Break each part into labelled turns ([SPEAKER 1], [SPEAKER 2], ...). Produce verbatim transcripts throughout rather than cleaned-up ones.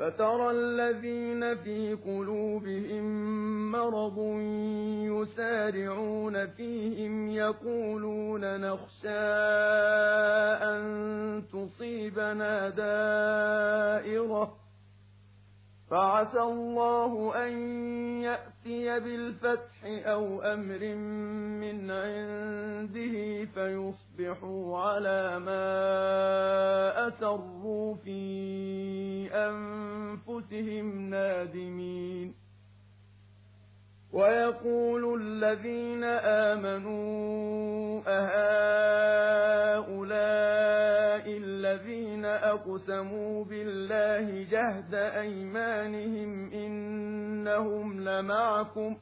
[SPEAKER 1] فترى الذين في قلوبهم مرض يسارعون فيهم يقولون نخشى أن تصيبنا دائرة فعسى الله أن يأتي بالفتح أو أمر من عنده فيصبحوا على ما أسروا في أنفسهم نادمين ويقول الذين آمنوا أهؤلاء الذين أقسموا بالله جهد أيمانهم إنهم لمعكم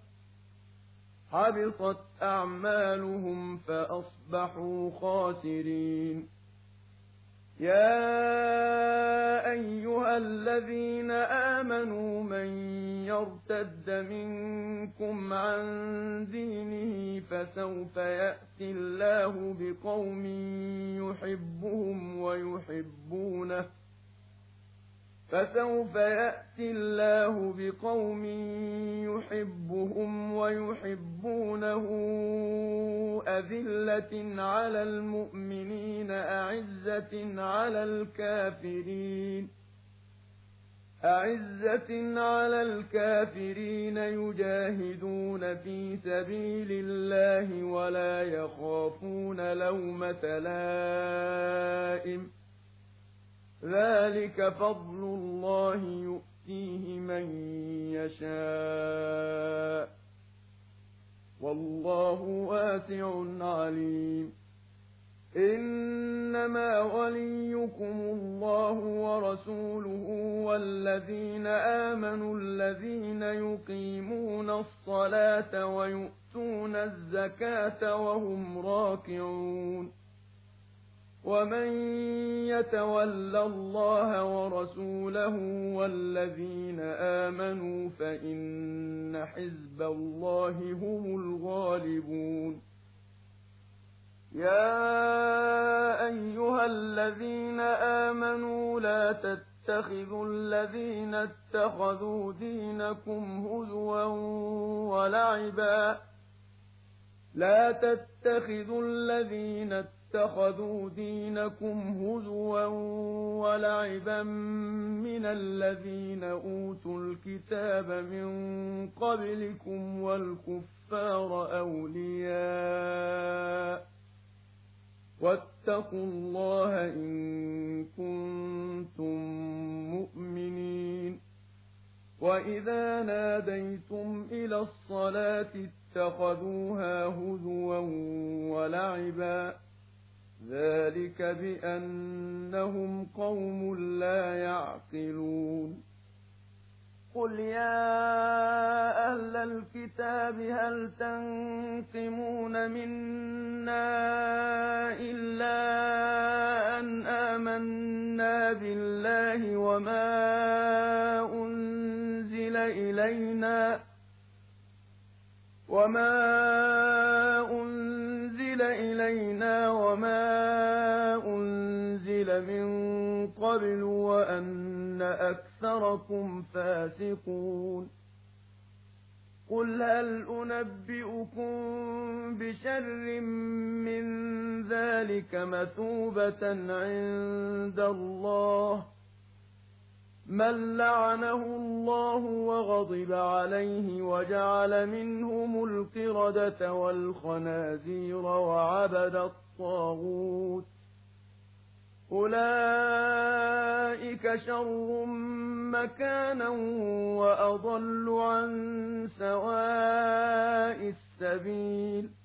[SPEAKER 1] حبطت أعمالهم فأصبحوا خاسرين يا أيها الذين آمنوا من يرتد منكم عن دينه فسوف يأتي الله بقوم يحبهم ويحبونه فسوف يأتي الله بقوم يحبهم ويحبونه أذلة على المؤمنين أعزة على الكافرين أعزة على الكافرين يجاهدون في سبيل الله ولا يخافون لومة لائم ذلك فضل الله يؤتيه من يشاء والله واسع عليم إنما وليكم الله ورسوله والذين آمنوا الذين يقيمون الصلاة ويؤتون الزكاة وهم راكعون ومن يتول الله ورسوله والذين آمنوا فإن حزب الله هم الغالبون يا أيها الذين آمنوا لا تتخذوا الذين اتخذوا دينكم هزوا ولعبا لا تتخذوا الذين اتخذوا دينكم هزوا ولعبا من الذين أوتوا الكتاب من قبلكم والكفار أولياء واتقوا الله إن كنتم مؤمنين وإذا ناديتم إلى الصلاة اتخذوها هزوا ولعبا ذلك بأنهم قوم لا يعقلون قل يا أهل الكتاب هل تنقمون منا إلا أن آمنا بالله وما أنزل إلينا وما أنزل إلينا وما أنزل من قبل وأن أكثركم فاسقون قل هل أنبئكم بشر من ذلك مثوبة عند الله من لعنه الله وغضب عليه وجعل منهم القردة والخنازير وعبد الطاغوت أولئك شر مكانا وأضل عن سواء السبيل